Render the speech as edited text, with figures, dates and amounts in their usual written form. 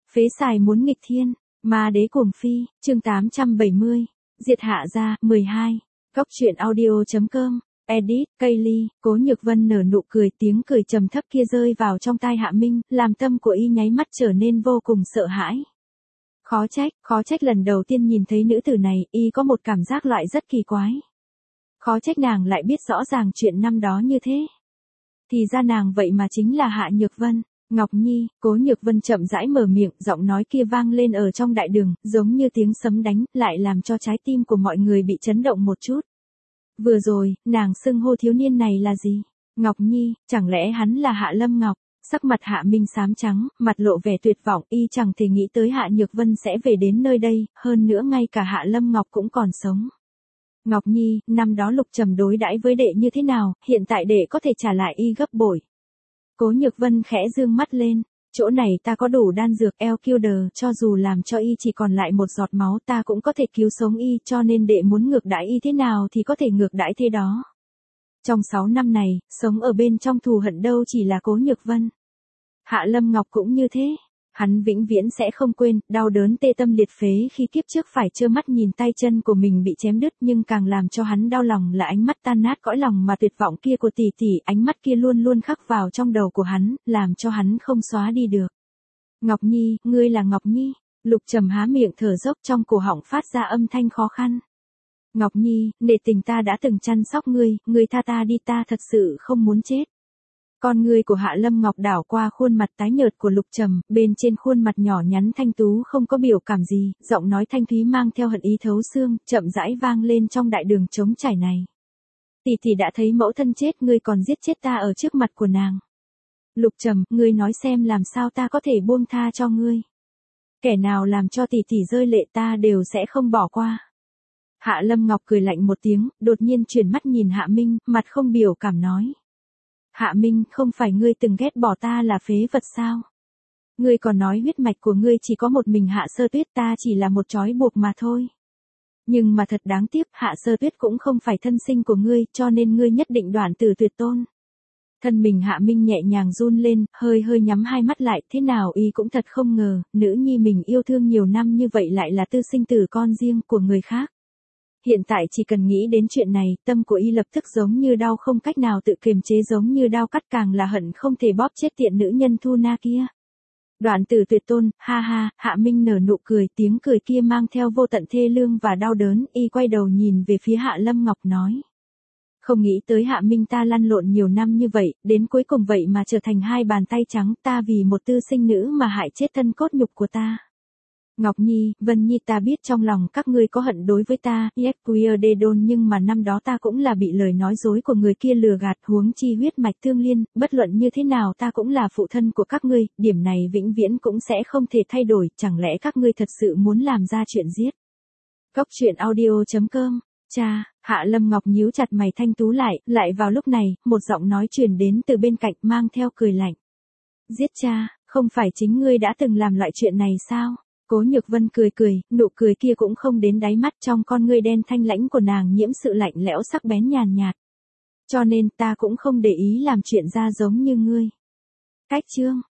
Phế xài muốn nghịch thiên, ma đế cuồng phi, chương 870, diệt hạ gia, 12. Góc truyện audio.com, edit, Kaylee, Cố Nhược Vân nở nụ cười, tiếng cười trầm thấp kia rơi vào trong tai Hạ Minh, làm tâm của y nháy mắt trở nên vô cùng sợ hãi. Khó trách lần đầu tiên nhìn thấy nữ tử này, y có một cảm giác loại rất kỳ quái. Khó trách nàng lại biết rõ ràng chuyện năm đó như thế. Thì ra nàng vậy mà chính là Hạ Nhược Vân. Ngọc Nhi, Cố Nhược Vân chậm rãi mở miệng, giọng nói kia vang lên ở trong đại đường, giống như tiếng sấm đánh, lại làm cho trái tim của mọi người bị chấn động một chút. Vừa rồi, nàng xưng hô thiếu niên này là gì? Ngọc Nhi, chẳng lẽ hắn là Hạ Lâm Ngọc? Sắc mặt Hạ Minh xám trắng, mặt lộ vẻ tuyệt vọng, y chẳng thể nghĩ tới Hạ Nhược Vân sẽ về đến nơi đây, hơn nữa ngay cả Hạ Lâm Ngọc cũng còn sống. Ngọc Nhi, năm đó Lục Trầm đối đãi với đệ như thế nào, hiện tại đệ có thể trả lại y gấp bội. Cố Nhược Vân khẽ dương mắt lên, chỗ này ta có đủ đan dược Elkilder, cho dù làm cho y chỉ còn lại một giọt máu ta cũng có thể cứu sống y, cho nên đệ muốn ngược đãi y thế nào thì có thể ngược đãi thế đó. Trong 6 năm này, sống ở bên trong thù hận đâu chỉ là Cố Nhược Vân. Hạ Lâm Ngọc cũng như thế. Hắn vĩnh viễn sẽ không quên, đau đớn tê tâm liệt phế khi kiếp trước phải trơ mắt nhìn tay chân của mình bị chém đứt, nhưng càng làm cho hắn đau lòng là ánh mắt tan nát cõi lòng mà tuyệt vọng kia của tỷ tỷ, ánh mắt kia luôn luôn khắc vào trong đầu của hắn, làm cho hắn không xóa đi được. Ngọc Nhi, ngươi là Ngọc Nhi. Lục Trầm há miệng thở dốc, trong cổ họng phát ra âm thanh khó khăn. Ngọc Nhi, nể tình ta đã từng chăm sóc ngươi tha ta đi, ta thật sự không muốn chết. Con ngươi của Hạ Lâm Ngọc đảo qua khuôn mặt tái nhợt của Lục Trầm, bên trên khuôn mặt nhỏ nhắn thanh tú không có biểu cảm gì, giọng nói thanh thúy mang theo hận ý thấu xương, chậm rãi vang lên trong đại đường trống trải này. Tỷ tỷ đã thấy mẫu thân chết, ngươi còn giết chết ta ở trước mặt của nàng. Lục Trầm, ngươi nói xem làm sao ta có thể buông tha cho ngươi. Kẻ nào làm cho tỷ tỷ rơi lệ ta đều sẽ không bỏ qua. Hạ Lâm Ngọc cười lạnh một tiếng, đột nhiên chuyển mắt nhìn Hạ Minh, mặt không biểu cảm nói. Hạ Minh, không phải ngươi từng ghét bỏ ta là phế vật sao? Ngươi còn nói huyết mạch của ngươi chỉ có một mình Hạ Sơ Tuyết, ta chỉ là một trói buộc mà thôi. Nhưng mà thật đáng tiếc, Hạ Sơ Tuyết cũng không phải thân sinh của ngươi, cho nên ngươi nhất định đoạn tử tuyệt tôn. Thân mình Hạ Minh nhẹ nhàng run lên, hơi nhắm hai mắt lại, thế nào y cũng thật không ngờ, nữ nhi mình yêu thương nhiều năm như vậy lại là tư sinh tử con riêng của người khác. Hiện tại chỉ cần nghĩ đến chuyện này, tâm của y lập tức giống như đau không cách nào tự kiềm chế, giống như đau cắt, càng là hận không thể bóp chết tiện nữ nhân Thu Na kia. Đoạn tử tuyệt tôn, ha ha, Hạ Minh nở nụ cười, tiếng cười kia mang theo vô tận thê lương và đau đớn, y quay đầu nhìn về phía Hạ Lâm Ngọc nói. Không nghĩ tới Hạ Minh ta lăn lộn nhiều năm như vậy, đến cuối cùng vậy mà trở thành hai bàn tay trắng, ta vì một tư sinh nữ mà hại chết thân cốt nhục của ta. Ngọc Nhi, Vân Nhi, ta biết trong lòng các ngươi có hận đối với ta, nhưng mà năm đó ta cũng là bị lời nói dối của người kia lừa gạt, huống chi huyết mạch tương liên, bất luận như thế nào ta cũng là phụ thân của các ngươi, điểm này vĩnh viễn cũng sẽ không thể thay đổi, chẳng lẽ các ngươi thật sự muốn làm ra chuyện giết. Góc truyện audio.com, cha, Hạ Lâm Ngọc nhíu chặt mày thanh tú lại vào lúc này, một giọng nói truyền đến từ bên cạnh mang theo cười lạnh. Giết cha, không phải chính ngươi đã từng làm loại chuyện này sao? Cố Nhược Vân cười, nụ cười kia cũng không đến đáy mắt, trong con ngươi đen thanh lãnh của nàng nhiễm sự lạnh lẽo sắc bén nhàn nhạt. Cho nên ta cũng không để ý làm chuyện ra giống như ngươi. Cách chương,